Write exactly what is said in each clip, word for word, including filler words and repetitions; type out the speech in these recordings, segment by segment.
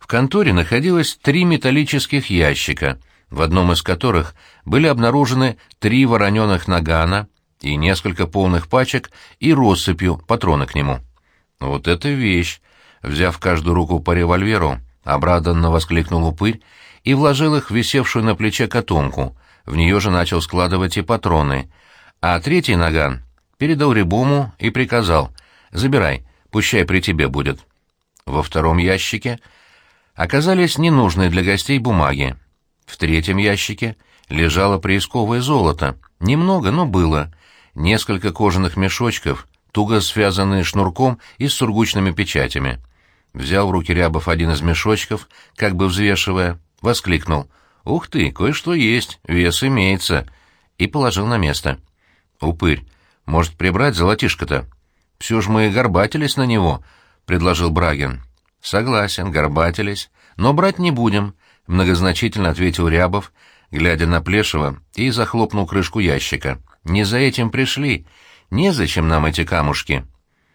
В конторе находилось три металлических ящика, в одном из которых были обнаружены три вороненых нагана и несколько полных пачек и россыпью патроны к нему. «Вот это вещь!» Взяв в каждую руку по револьверу, обрадованно воскликнул упырь и вложил их в висевшую на плече котомку. В нее же начал складывать и патроны. А третий наган передал Рябому и приказал: «Забирай, пущай при тебе будет». Во втором ящике оказались ненужные для гостей бумаги. В третьем ящике лежало приисковое золото. Немного, но было. Несколько кожаных мешочков, туго связанные шнурком и с сургучными печатями. Взял в руки Рябов один из мешочков, как бы взвешивая, воскликнул: «Ух ты, кое-что есть, вес имеется», и положил на место. «Упырь, может, прибрать золотишко-то? Все ж мы горбатились на него», — предложил Брагин. «Согласен, горбатились, но брать не будем», — многозначительно ответил Рябов, глядя на Плешева, и захлопнул крышку ящика. «Не за этим пришли. Незачем нам эти камушки».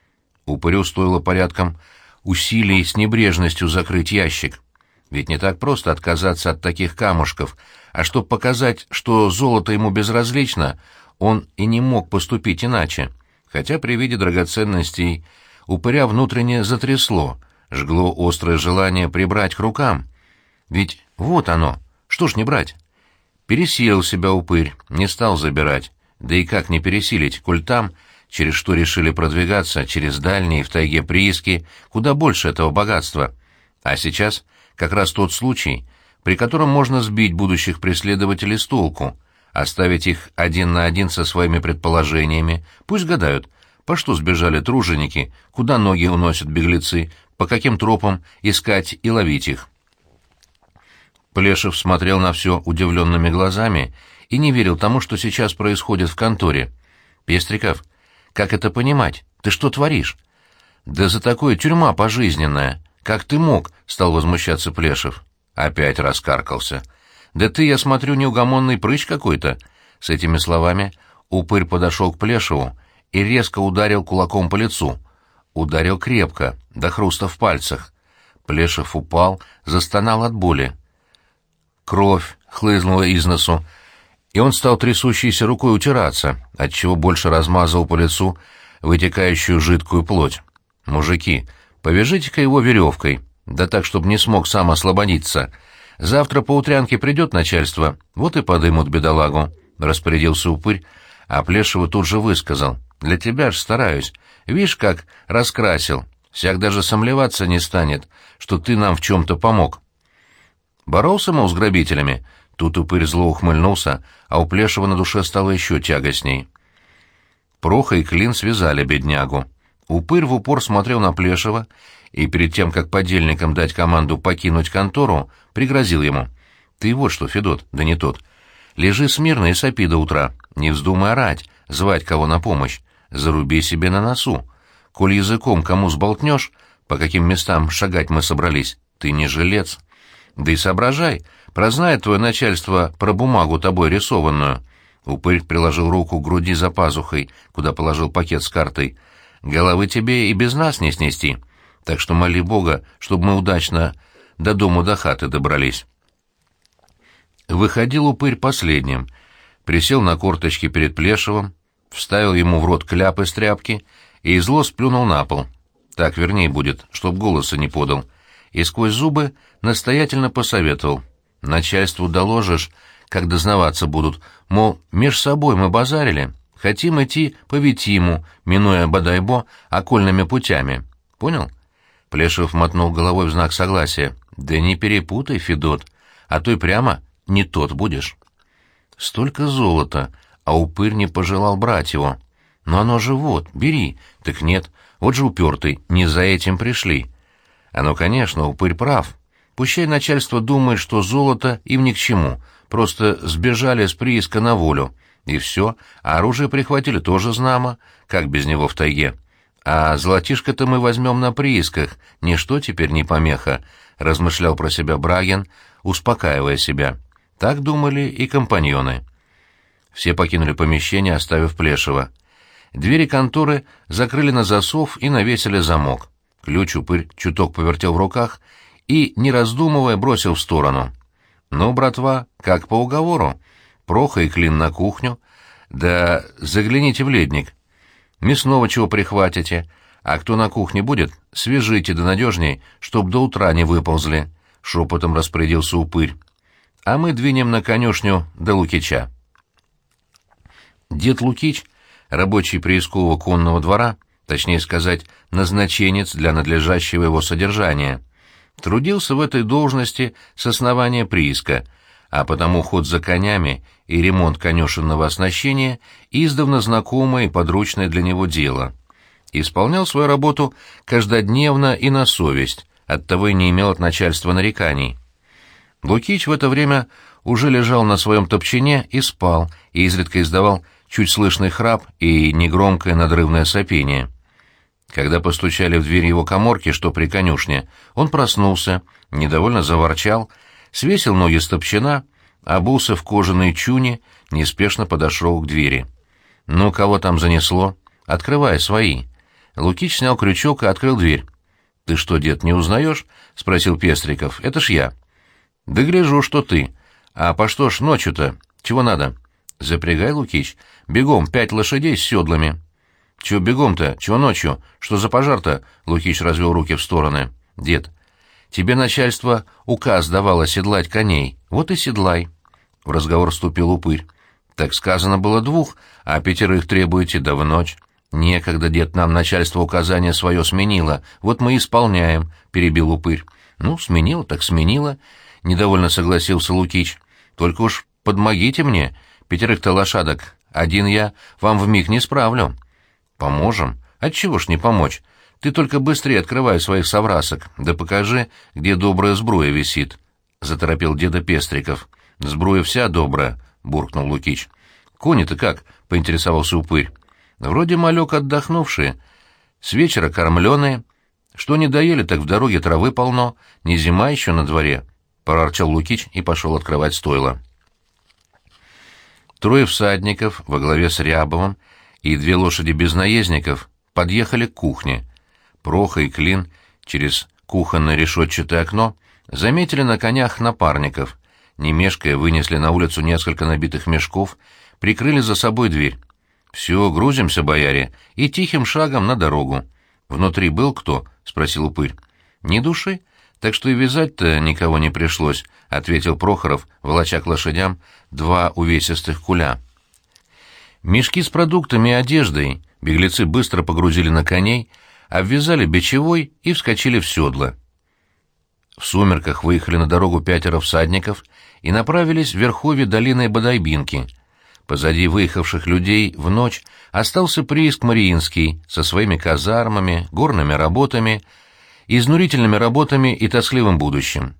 Упырю стоило порядком усилий с небрежностью закрыть ящик. Ведь не так просто отказаться от таких камушков, а чтобы показать, что золото ему безразлично, он и не мог поступить иначе, хотя при виде драгоценностей упыря внутренне затрясло, жгло острое желание прибрать к рукам. Ведь вот оно, что ж не брать? Пересилил себя упырь, не стал забирать, да и как не пересилить, коль там, через что решили продвигаться, через дальние в тайге прииски, куда больше этого богатства. А сейчас как раз тот случай, при котором можно сбить будущих преследователей с толку, оставить их один на один со своими предположениями, пусть гадают, по что сбежали труженики, куда ноги уносят беглецы, по каким тропам искать и ловить их. Плешев смотрел на все удивленными глазами и не верил тому, что сейчас происходит в конторе. «Пестриков, как это понимать? Ты что творишь?» «Да за такое тюрьма пожизненная. Как ты мог?» — стал возмущаться Плешев. Опять раскаркался. «Да ты, я смотрю, неугомонный прыщ какой-то». С этими словами упырь подошел к Плешеву и резко ударил кулаком по лицу. Ударил крепко, до хруста в пальцах. Плешев упал, застонал от боли. Кровь хлынула из носу, и он стал трясущейся рукой утираться, отчего больше размазал по лицу вытекающую жидкую плоть. «Мужики, повяжите-ка его веревкой, да так, чтобы не смог сам освободиться. Завтра по утрянке придет начальство, вот и подымут бедолагу», — распорядился упырь, а Плешева тут же высказал: «Для тебя ж стараюсь. Вишь, как раскрасил. Всяк даже сомневаться не станет, что ты нам в чем-то помог». Боролся, мол, с грабителями. Тут упырь зло ухмыльнулся, а у Плешева на душе стало еще тягостней. Проха и Клин связали беднягу. Упырь в упор смотрел на Плешева и перед тем, как подельникам дать команду покинуть контору, пригрозил ему: «Ты вот что, Федот, да не тот. Лежи смирно и сопи до утра. Не вздумай орать, звать кого на помощь. Заруби себе на носу. Коль языком кому сболтнешь, по каким местам шагать мы собрались, ты не жилец. Да и соображай, прознает твое начальство про бумагу тобой рисованную». Упырь приложил руку к груди за пазухой, куда положил пакет с картой. «Головы тебе и без нас не снести, так что моли Бога, чтобы мы удачно до дому до хаты добрались». Выходил упырь последним, присел на корточки перед Плешевым, вставил ему в рот кляп из тряпки и зло сплюнул на пол. Так вернее будет, чтоб голоса не подал. И сквозь зубы настоятельно посоветовал: «Начальству доложишь, как дознаваться будут, мол, меж собой мы базарили, хотим идти по Витиму, минуя Бодайбо окольными путями. Понял?» Плешев мотнул головой в знак согласия. «Да не перепутай, Федот, а то и прямо не тот будешь». Столько золота, а упырь не пожелал брать его. «Но оно же вот, бери». Так нет, вот же упертый, не за этим пришли. А ну, конечно, упырь прав. Пущай начальство думает, что золото им ни к чему, просто сбежали с прииска на волю. И все, а оружие прихватили тоже знамо, как без него в тайге. А золотишко-то мы возьмем на приисках, ничто теперь не помеха, размышлял про себя Брагин, успокаивая себя. Так думали и компаньоны. Все покинули помещение, оставив Плешева. Двери конторы закрыли на засов и навесили замок. Ключ упырь чуток повертел в руках и, не раздумывая, бросил в сторону. «Ну, братва, как по уговору. Проха и Клин на кухню. Да загляните в ледник. Мясного чего прихватите, а кто на кухне будет, свяжите да надежней, чтоб до утра не выползли», — шепотом распорядился упырь. «А мы двинем на конюшню до Лукича». Дед Лукич, рабочий приискового конного двора, точнее сказать, назначенец для надлежащего его содержания, трудился в этой должности с основания прииска, а потому ход за конями и ремонт конюшенного оснащения издавна знакомое и подручное для него дело. Исполнял свою работу каждодневно и на совесть, оттого и не имел от начальства нареканий. Лукич в это время уже лежал на своем топчине и спал, и изредка издавал чуть слышный храп и негромкое надрывное сопение. Когда постучали в дверь его каморки, что при конюшне, он проснулся, недовольно заворчал, свесил ноги с топчина, обулся в кожаные чуни, неспешно подошел к двери. «Ну, кого там занесло? Открывай, свои». Лукич снял крючок и открыл дверь. «Ты что, дед, не узнаешь?» — спросил Пестриков. «Это ж я». «Да гляжу, что ты. А по что ж ночью-то? Чего надо?» «Запрягай, Лукич. Бегом, пять лошадей с седлами». «Чего бегом-то? Чего ночью? Что за пожар-то?» — Лукич развел руки в стороны. «Дед, тебе начальство указ давало седлать коней. Вот и седлай». В разговор вступил упырь. «Так сказано было двух, а пятерых требуете, да в ночь». «Некогда, дед, нам начальство указание свое сменило. Вот мы и исполняем», — перебил упырь. «Ну, сменило, так сменило», — недовольно согласился Лукич. «Только уж подмогите мне. Пятерых-то лошадок. Один я вам вмиг не справлю». «Поможем? Отчего ж не помочь? Ты только быстрее открывай своих соврасок, да покажи, где добрая сбруя висит», — заторопил деда Пестриков. «Сбруя вся добрая», — буркнул Лукич. «Кони-то как?» — поинтересовался упырь. «Вроде малек отдохнувшие, с вечера кормленые. Что не доели, так в дороге травы полно, не зима еще на дворе», — проворчал Лукич и пошел открывать стойла. Трое всадников во главе с Рябовым и две лошади без наездников подъехали к кухне. Проха и Клин через кухонное решетчатое окно заметили на конях напарников, не мешкая вынесли на улицу несколько набитых мешков, прикрыли за собой дверь. «Все, грузимся, бояре, и тихим шагом на дорогу». «Внутри был кто?» — спросил упырь. «Ни души, так что и вязать-то никого не пришлось», — ответил Прохоров, волоча к лошадям два увесистых куля. Мешки с продуктами и одеждой беглецы быстро погрузили на коней, обвязали бичевой и вскочили в седла. В сумерках выехали на дорогу пятеро всадников и направились в верховье долины Бодайбинки. Позади выехавших людей в ночь остался прииск Мариинский со своими казармами, горными работами, изнурительными работами и тоскливым будущим.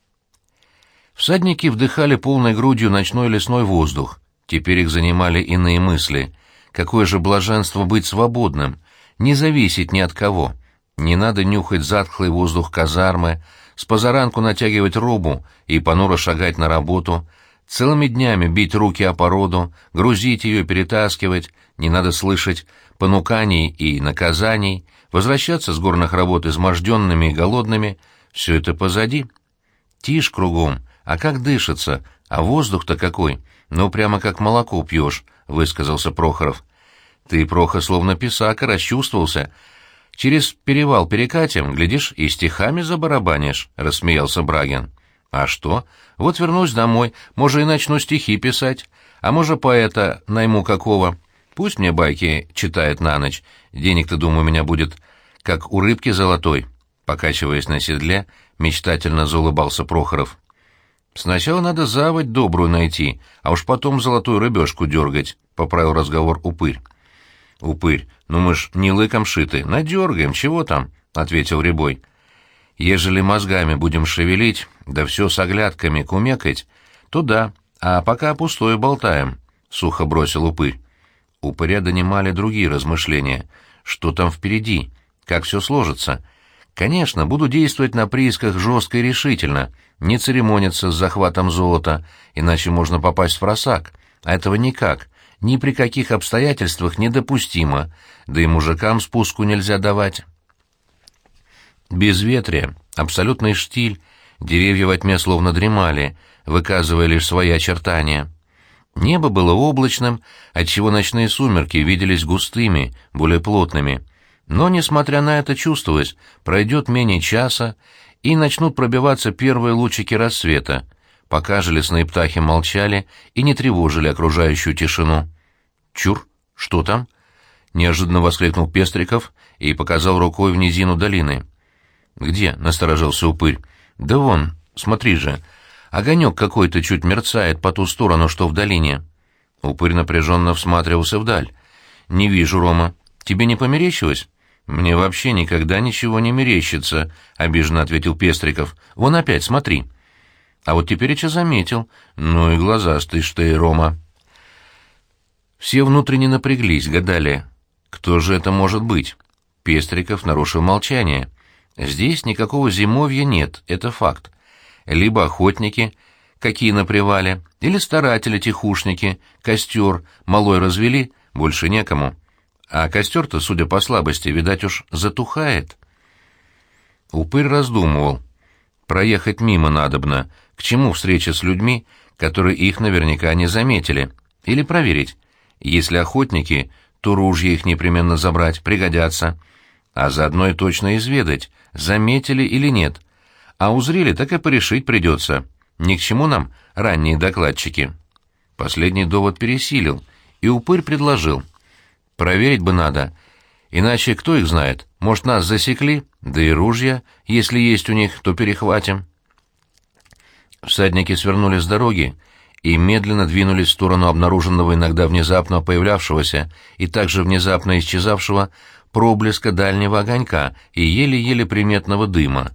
Всадники вдыхали полной грудью ночной лесной воздух. Теперь их занимали иные мысли. Какое же блаженство быть свободным, не зависеть ни от кого. Не надо нюхать затхлый воздух казармы, с позаранку натягивать робу и понуро шагать на работу, целыми днями бить руки о породу, грузить ее, перетаскивать, не надо слышать понуканий и наказаний, возвращаться с горных работ изможденными и голодными — все это позади. Тишь кругом, а как дышится, а воздух-то какой, ну прямо как молоко пьешь, — высказался Прохоров. Ты, Проха, словно писака, расчувствовался. Через перевал перекатим, глядишь, и стихами забарабанишь, — рассмеялся Брагин. А что? Вот вернусь домой, может, и начну стихи писать, а может, поэта найму какого. Пусть мне байки читает на ночь, денег-то, думаю, у меня будет, как у рыбки золотой. Покачиваясь на седле, мечтательно заулыбался Прохоров. Сначала надо заводь добрую найти, а уж потом золотую рыбешку дергать, — поправил разговор упырь. Упырь, ну мы ж не лыком шиты, надергаем, чего там, — ответил Рябой. Ежели мозгами будем шевелить, да все с оглядками кумекать, то да, а пока пустое болтаем, — сухо бросил упырь. Упыря донимали другие размышления. Что там впереди? Как все сложится? Конечно, буду действовать на приисках жестко и решительно, не церемониться с захватом золота, иначе можно попасть в просак, а этого никак, ни при каких обстоятельствах недопустимо, да и мужикам спуску нельзя давать. Безветрие, абсолютный штиль, деревья во тьме словно дремали, выказывая лишь свои очертания. Небо было облачным, отчего ночные сумерки виделись густыми, более плотными. Но, несмотря на это, чувствовалось, пройдет менее часа, и начнут пробиваться первые лучики рассвета, пока же лесные птахи молчали и не тревожили окружающую тишину. «Чур, что там?» — неожиданно воскликнул Пестриков и показал рукой в низину долины. «Где?» — насторожился упырь. «Да вон, смотри же, огонек какой-то чуть мерцает по ту сторону, что в долине». Упырь напряженно всматривался вдаль. «Не вижу, Рома. Тебе не померещилось?» «Мне вообще никогда ничего не мерещится», — обиженно ответил Пестриков. «Вон опять, смотри». «А вот теперь я заметил. Ну и глазастый ж ты, Рома». Все внутренне напряглись, гадали, кто же это может быть. Пестриков нарушил молчание. «Здесь никакого зимовья нет, это факт. Либо охотники, какие на привале, или старатели-тихушники, костер малой развели, больше некому. А костер-то, судя по слабости, видать уж затухает». Упырь раздумывал. Проехать мимо надобно, к чему встреча с людьми, которые их наверняка не заметили, или проверить. Если охотники, то ружья их непременно забрать, пригодятся, а заодно и точно изведать, заметили или нет. А узрели, так и порешить придется. Ни к чему нам ранние докладчики. Последний довод пересилил, и упырь предложил. Проверить бы надо, иначе кто их знает, может, нас засекли, да и ружья, если есть у них, то перехватим. Всадники свернули с дороги и медленно двинулись в сторону обнаруженного иногда внезапно появлявшегося и также внезапно исчезавшего проблеска дальнего огонька и еле-еле приметного дыма.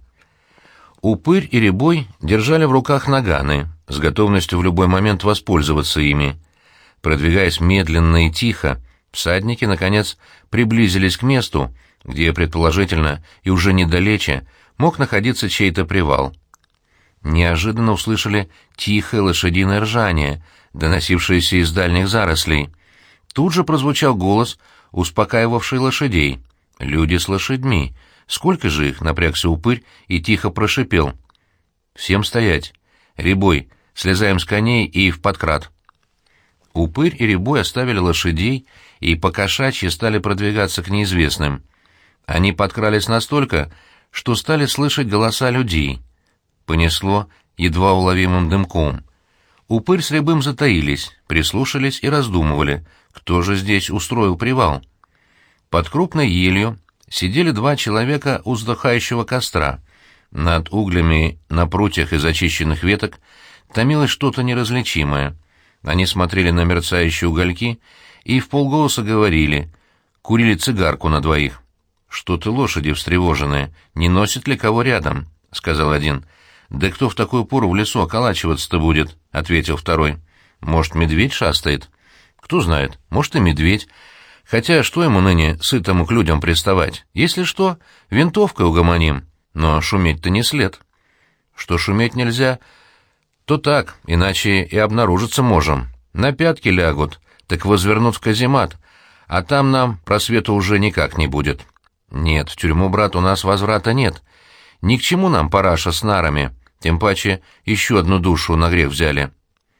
Упырь и Рябой держали в руках наганы, с готовностью в любой момент воспользоваться ими. Продвигаясь медленно и тихо, всадники, наконец, приблизились к месту, где, предположительно, и уже недалече, мог находиться чей-то привал. Неожиданно услышали тихое лошадиное ржание, доносившееся из дальних зарослей. Тут же прозвучал голос, успокаивавший лошадей. «Люди с лошадьми. Сколько же их?» — напрягся упырь и тихо прошипел. «Всем стоять. Рябой, слезаем с коней и в подкрат». Упырь и Рябой оставили лошадей и по-кошачьи стали продвигаться к неизвестным. Они подкрались настолько, что стали слышать голоса людей. Понесло едва уловимым дымком. Упырь с Рябым затаились, прислушались и раздумывали, кто же здесь устроил привал. Под крупной елью сидели два человека у вздыхающего костра. Над углями на прутьях из очищенных веток томилось что-то неразличимое. Они смотрели на мерцающие угольки и вполголоса говорили, курили цигарку на двоих. «Что-то лошади встревоженные, не носит ли кого рядом?» — сказал один. «Да кто в такую пору в лесу околачиваться-то будет?» — ответил второй. «Может, медведь шастает?» «Кто знает, может, и медведь. Хотя что ему ныне сытому к людям приставать? Если что, винтовкой угомоним, но шуметь-то не след». «Что шуметь нельзя?» «То так, иначе и обнаружиться можем. На пятки лягут, так возвернут в каземат, а там нам просвета уже никак не будет». «Нет, в тюрьму, брат, у нас возврата нет. Ни к чему нам параша с нарами, тем паче еще одну душу на грех взяли.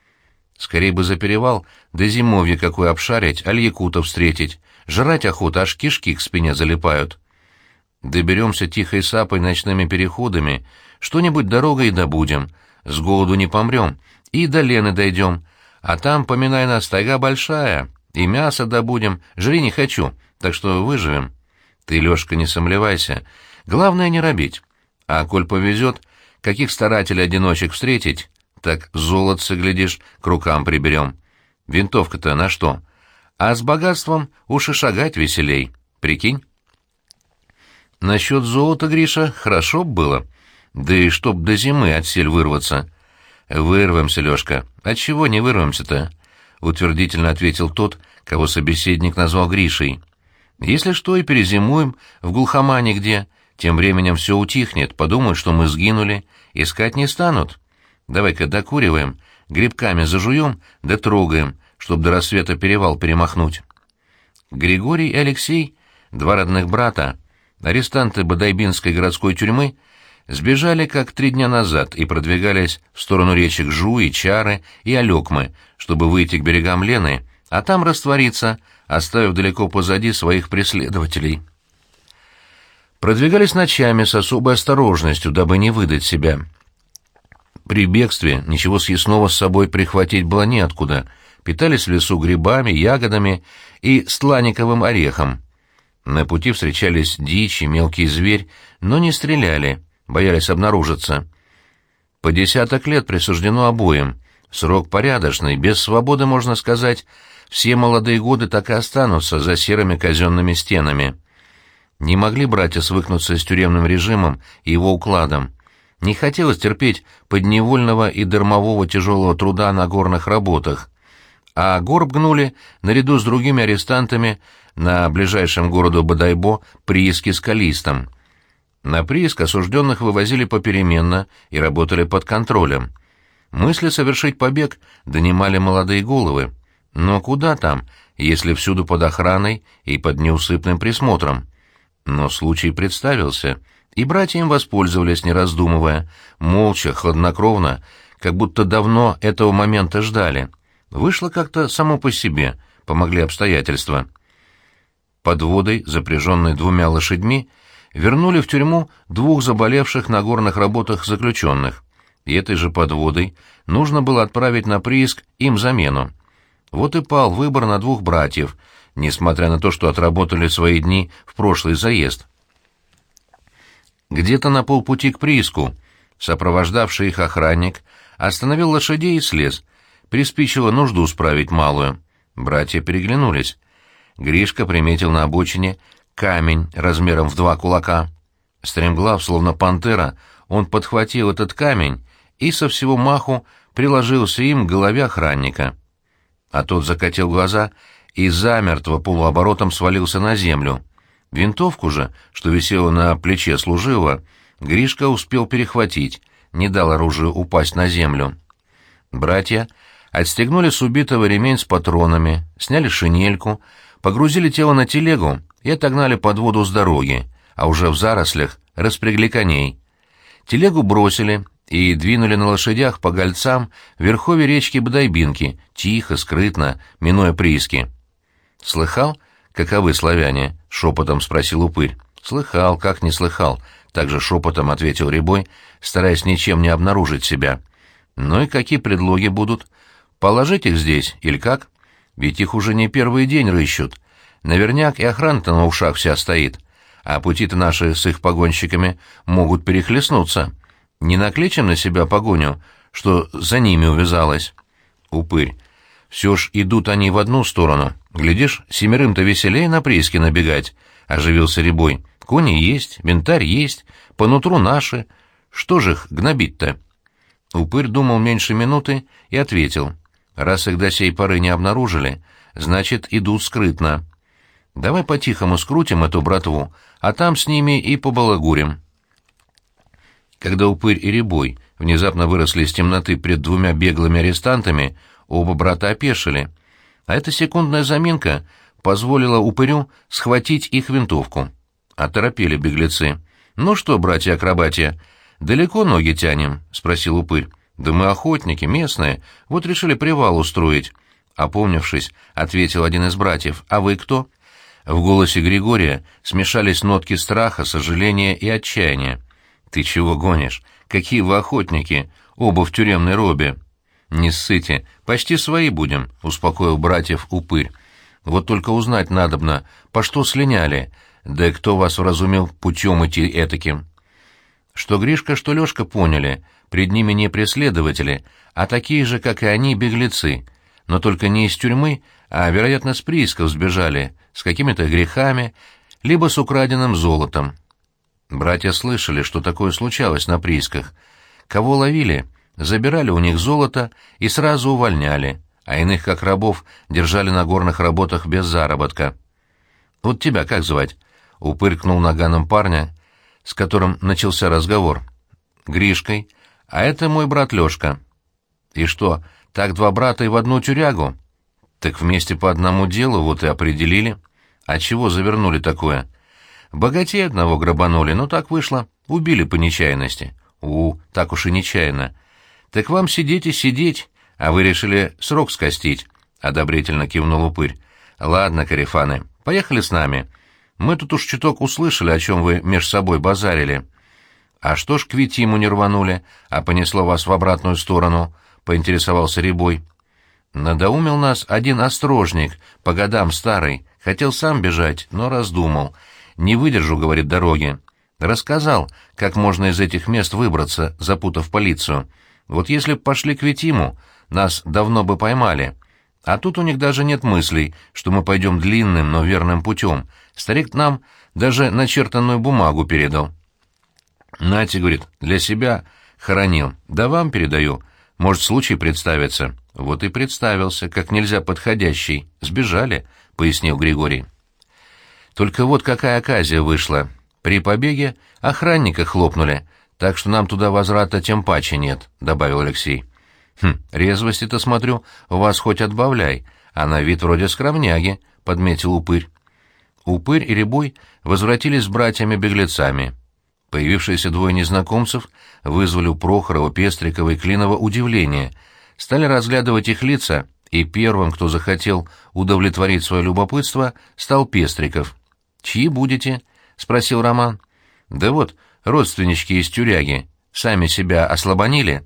Скорей бы за перевал, да зимовье какое обшарить, аль якута встретить. Жрать охота, аж кишки к спине залипают. Доберемся тихой сапой ночными переходами, что-нибудь дорогой добудем, с голоду не помрем, и до Лены дойдем, а там, поминай нас, тайга большая, и мясо добудем, жри не хочу, так что выживем. Ты, Лёшка, не сомневайся, главное не робить. А коль повезет, каких старателей-одиночек встретить, так золотце, глядишь, к рукам приберем. Винтовка-то на что? А с богатством уж и шагать веселей, прикинь. Насчет золота, Гриша, хорошо б было. Да и чтоб до зимы отсель вырваться. Вырвемся, Лёшка. Отчего не вырвемся-то? Утвердительно ответил тот, кого собеседник назвал Гришей. Если что, и перезимуем в глухомане где. Тем временем все утихнет, подумают, что мы сгинули, искать не станут. Давай-ка докуриваем, грибками зажуем, да трогаем, чтоб до рассвета перевал перемахнуть. Григорий и Алексей, два родных брата, арестанты Бодайбинской городской тюрьмы, сбежали как три дня назад и продвигались в сторону речек Жуи, Чары и Алекмы, чтобы выйти к берегам Лены, а там раствориться, оставив далеко позади своих преследователей. Продвигались ночами с особой осторожностью, дабы не выдать себя. При бегстве ничего съестного с собой прихватить было неоткуда, питались в лесу грибами, ягодами и стланниковым орехом. На пути встречались дичь и мелкий зверь, но не стреляли, боялись обнаружиться. По десяток лет присуждено обоим, срок порядочный, без свободы, можно сказать, все молодые годы так и останутся за серыми казенными стенами. Не могли братья свыкнуться с тюремным режимом и его укладом. Не хотелось терпеть подневольного и дармового тяжелого труда на горных работах, а горб гнули наряду с другими арестантами на ближайшем городу Бодайбо прииске скалистом. На прииск осужденных вывозили попеременно и работали под контролем. Мысли совершить побег донимали молодые головы. Но куда там, если всюду под охраной и под неусыпным присмотром? Но случай представился, и братья им воспользовались, не раздумывая, молча, хладнокровно, как будто давно этого момента ждали. Вышло как-то само по себе, помогли обстоятельства. Подводой, запряженной двумя лошадьми, вернули в тюрьму двух заболевших на горных работах заключенных, и этой же подводой нужно было отправить на прииск им замену. Вот и пал выбор на двух братьев, несмотря на то, что отработали свои дни в прошлый заезд. Где-то на полпути к прииску сопровождавший их охранник остановил лошадей и слез. Приспичило нужду справить малую. Братья переглянулись. Гришка приметил на обочине камень размером в два кулака. Стремглав, словно пантера, он подхватил этот камень и со всего маху приложился им к голове охранника. А тот закатил глаза и замертво полуоборотом свалился на землю. Винтовку же, что висела на плече служивого, Гришка успел перехватить, не дал оружию упасть на землю. Братья отстегнули с убитого ремень с патронами, сняли шинельку, погрузили тело на телегу и отогнали подводу с дороги, а уже в зарослях распрягли коней. Телегу бросили и двинули на лошадях по гольцам в верховье речки Бодайбинки, тихо, скрытно, минуя прииски. «Слыхал, каковы славяне?» — шепотом спросил Упырь. «Слыхал, как не слыхал», — также шепотом ответил Рябой, стараясь ничем не обнаружить себя. «Ну и какие предлоги будут? Положить их здесь, или как? Ведь их уже не первый день рыщут. Наверняк и охрана-то на ушах вся стоит, а пути-то наши с их погонщиками могут перехлестнуться. Не накличем на себя погоню, что за ними увязалась?» «Упырь, все ж идут они в одну сторону. Глядишь, семерым-то веселее на прииски набегать», — оживился Рябой. «Кони есть, винтарь есть, по нутру наши. Что же их гнобить-то?» Упырь думал меньше минуты и ответил. «Раз их до сей поры не обнаружили, значит, идут скрытно. Давай по-тихому скрутим эту братву, а там с ними и побалагурим». Когда Упырь и Рябой внезапно выросли из темноты пред двумя беглыми арестантами, оба брата опешили, а эта секундная заминка позволила Упырю схватить их винтовку. Оторопели беглецы. «Ну что, братья-акробатия, далеко ноги тянем?» — спросил Упырь. «Да мы охотники, местные, вот решили привал устроить». Опомнившись, ответил один из братьев. «А вы кто?» В голосе Григория смешались нотки страха, сожаления и отчаяния. «Ты чего гонишь? Какие вы охотники, оба в тюремной робе!» «Не ссыте, почти свои будем», — успокоил братьев Упырь. «Вот только узнать надобно, по что слиняли, да и кто вас вразумил путем идти этаким». Что Гришка, что Лёшка поняли, пред ними не преследователи, а такие же, как и они, беглецы, но только не из тюрьмы, а, вероятно, с приисков сбежали, с какими-то грехами, либо с украденным золотом. Братья слышали, что такое случалось на приисках. Кого ловили, забирали у них золото и сразу увольняли, а иных, как рабов, держали на горных работах без заработка. «Вот тебя как звать?» — упыркнул наганом парня, с которым начался разговор. «Гришкой, а это мой брат Лёшка». «И что, так два брата и в одну тюрягу?» «Так вместе по одному делу, вот и определили». «А чего завернули такое?» «Богатей одного грабанули, но так вышло. Убили по нечаянности. У, так уж и нечаянно. Так вам сидеть и сидеть, а вы решили срок скостить, — одобрительно кивнул упырь. Ладно, корефаны, поехали с нами. Мы тут уж чуток услышали, о чем вы меж собой базарили. А что ж к Витиму не рванули, а понесло вас в обратную сторону, — поинтересовался Рябой. Надоумил нас один острожник, по годам старый, хотел сам бежать, но раздумал. Не выдержу, говорит, дороги. Рассказал, как можно из этих мест выбраться, запутав полицию. Вот если б пошли к Витиму, нас давно бы поймали. А тут у них даже нет мыслей, что мы пойдем длинным, но верным путем. Старик нам даже начертанную бумагу передал. Нате, говорит, для себя хоронил, да вам передаю. Может, случай представится. Вот и представился, как нельзя подходящий. Сбежали, — пояснил Григорий. Только вот какая оказия вышла. При побеге охранника хлопнули, так что нам туда возврата тем паче нет, — добавил Алексей. Хм, резвости-то, смотрю, у вас хоть отбавляй, а на вид вроде скромняги, — подметил упырь. Упырь и Рябой возвратились с братьями-беглецами. Появившиеся двое незнакомцев вызвали у Прохорова, Пестрикова и Клинова удивление, стали разглядывать их лица, и первым, кто захотел удовлетворить свое любопытство, стал Пестриков. «Чьи будете?» — спросил Роман. «Да вот, родственнички из тюряги, сами себя ослабонили».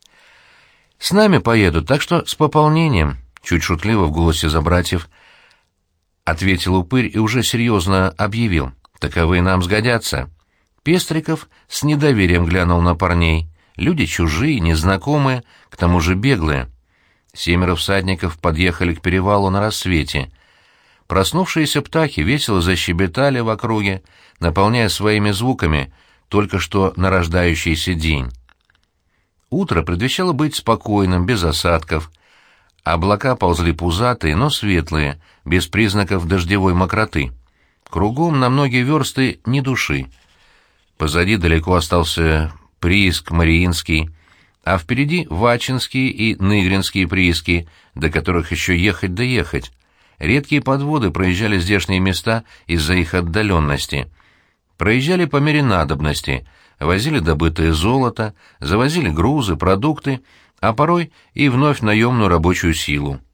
«С нами поедут, так что с пополнением», — чуть шутливо в голосе за братьев ответил упырь и уже серьезно объявил. «Таковые нам сгодятся». Пестриков с недоверием глянул на парней. Люди чужие, незнакомые, к тому же беглые. Семеро всадников подъехали к перевалу на рассвете. Проснувшиеся птахи весело защебетали в округе, наполняя своими звуками только что нарождающийся день. Утро предвещало быть спокойным, без осадков. Облака ползли пузатые, но светлые, без признаков дождевой мокроты. Кругом на многие версты ни души. Позади далеко остался прииск Мариинский, а впереди Вачинские и Ныгринские прииски, до которых еще ехать да ехать. Редкие подводы проезжали здешние места из-за их отдаленности. Проезжали по мере надобности, возили добытое золото, завозили грузы, продукты, а порой и вновь наемную рабочую силу.